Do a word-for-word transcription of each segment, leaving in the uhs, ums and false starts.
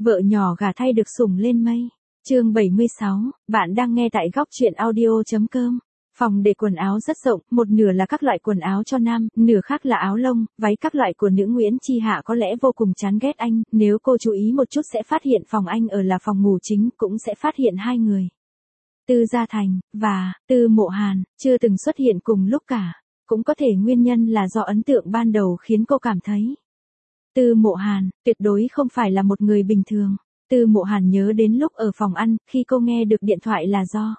Vợ nhỏ gả thay được sủng lên mây. Chương bảy mươi sáu, bạn đang nghe tại góc truyện audio chấm com. Phòng để quần áo rất rộng, một nửa là các loại quần áo cho nam, nửa khác là áo lông, váy các loại của nữ. Nguyễn Chi Hạ có lẽ vô cùng chán ghét anh, nếu cô chú ý một chút sẽ phát hiện phòng anh ở là phòng ngủ chính, cũng sẽ phát hiện hai người. Tư Gia Thành và Tư Mộ Hàn chưa từng xuất hiện cùng lúc cả, cũng có thể nguyên nhân là do ấn tượng ban đầu khiến cô cảm thấy Tư Mộ Hàn tuyệt đối không phải là một người bình thường. Tư Mộ Hàn nhớ đến lúc ở phòng ăn, khi cô nghe được điện thoại là do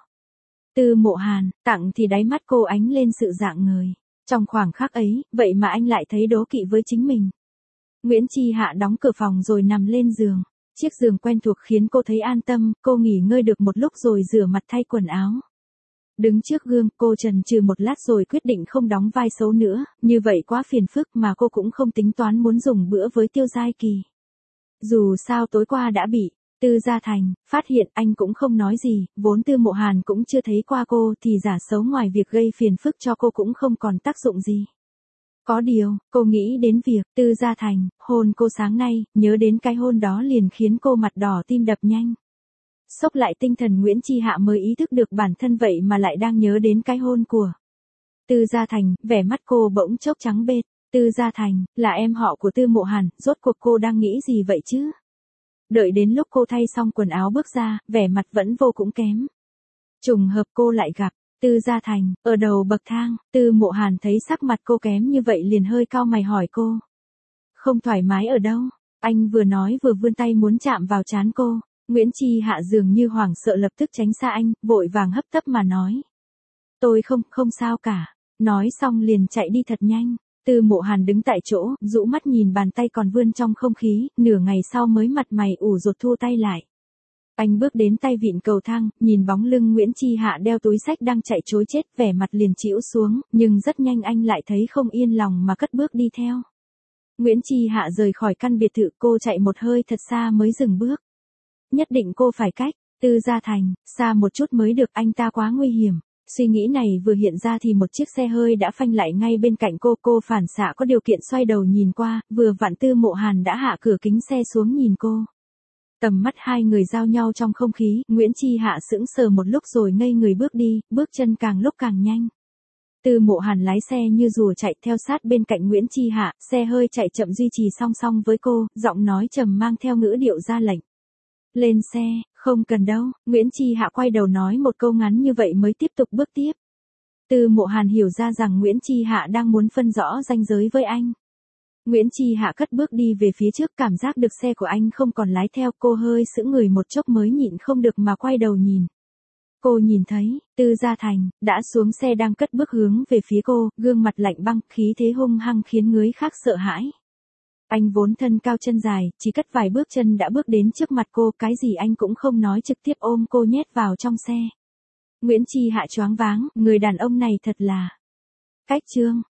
Tư Mộ Hàn tặng thì đáy mắt cô ánh lên sự rạng ngời. Trong khoảng khắc ấy, vậy mà anh lại thấy đố kỵ với chính mình. Nguyễn Chi Hạ đóng cửa phòng rồi nằm lên giường. Chiếc giường quen thuộc khiến cô thấy an tâm, cô nghỉ ngơi được một lúc rồi rửa mặt thay quần áo. Đứng trước gương, cô chần chừ một lát rồi quyết định không đóng vai xấu nữa, như vậy quá phiền phức mà cô cũng không tính toán muốn dùng bữa với Tiêu Giai Kỳ. Dù sao tối qua đã bị Tư Gia Thành phát hiện, anh cũng không nói gì, vốn Tư Mộ Hàn cũng chưa thấy qua cô thì giả xấu ngoài việc gây phiền phức cho cô cũng không còn tác dụng gì. Có điều, cô nghĩ đến việc Tư Gia Thành hôn cô sáng nay, nhớ đến cái hôn đó liền khiến cô mặt đỏ tim đập nhanh. Xốc lại tinh thần, Nguyễn Chi Hạ mới ý thức được bản thân vậy mà lại đang nhớ đến cái hôn của Tư Gia Thành, vẻ mắt cô bỗng chốc trắng bệch. Tư Gia Thành là em họ của Tư Mộ Hàn, rốt cuộc cô đang nghĩ gì vậy chứ? Đợi đến lúc cô thay xong quần áo bước ra, vẻ mặt vẫn vô cùng kém. Trùng hợp cô lại gặp Tư Gia Thành ở đầu bậc thang. Tư Mộ Hàn thấy sắc mặt cô kém như vậy liền hơi cau mày hỏi cô. Không thoải mái ở đâu? Anh vừa nói vừa vươn tay muốn chạm vào trán cô. Nguyễn Chi Hạ dường như hoảng sợ lập tức tránh xa anh, vội vàng hấp tấp mà nói. Tôi không, không sao cả. Nói xong liền chạy đi thật nhanh. Tư Mộ Hàn đứng tại chỗ, rũ mắt nhìn bàn tay còn vươn trong không khí, nửa ngày sau mới mặt mày ủ rột thu tay lại. Anh bước đến tay vịn cầu thang, nhìn bóng lưng Nguyễn Chi Hạ đeo túi xách đang chạy trối chết, vẻ mặt liền chĩu xuống, nhưng rất nhanh anh lại thấy không yên lòng mà cất bước đi theo. Nguyễn Chi Hạ rời khỏi căn biệt thự, cô chạy một hơi thật xa mới dừng bước. Nhất định cô phải cách Tư Gia Thành xa một chút mới được, anh ta quá nguy hiểm. Suy nghĩ này vừa hiện ra thì một chiếc xe hơi đã phanh lại ngay bên cạnh cô, cô phản xạ có điều kiện xoay đầu nhìn qua, vừa vặn Tư Mộ Hàn đã hạ cửa kính xe xuống nhìn cô. Tầm mắt hai người giao nhau trong không khí, Nguyễn Chi Hạ sững sờ một lúc rồi ngây người bước đi, bước chân càng lúc càng nhanh. Tư Mộ Hàn lái xe như rùa chạy theo sát bên cạnh Nguyễn Chi Hạ, xe hơi chạy chậm duy trì song song với cô, giọng nói trầm mang theo ngữ điệu ra lệnh. Lên xe, không cần đâu. Nguyễn Chi Hạ quay đầu nói một câu ngắn như vậy mới tiếp tục bước tiếp. Tư Mộ Hàn hiểu ra rằng Nguyễn Chi Hạ đang muốn phân rõ ranh giới với anh. Nguyễn Chi Hạ cất bước đi về phía trước, cảm giác được xe của anh không còn lái theo, cô hơi sững người một chốc mới nhịn không được mà quay đầu nhìn. Cô nhìn thấy Tư Gia Thành đã xuống xe đang cất bước hướng về phía cô, gương mặt lạnh băng, khí thế hung hăng khiến người khác sợ hãi. Anh vốn thân cao chân dài, chỉ cất vài bước chân đã bước đến trước mặt cô, cái gì anh cũng không nói, trực tiếp ôm cô nhét vào trong xe. Nguyễn Chi Hạ choáng váng, người đàn ông này thật là cách trương.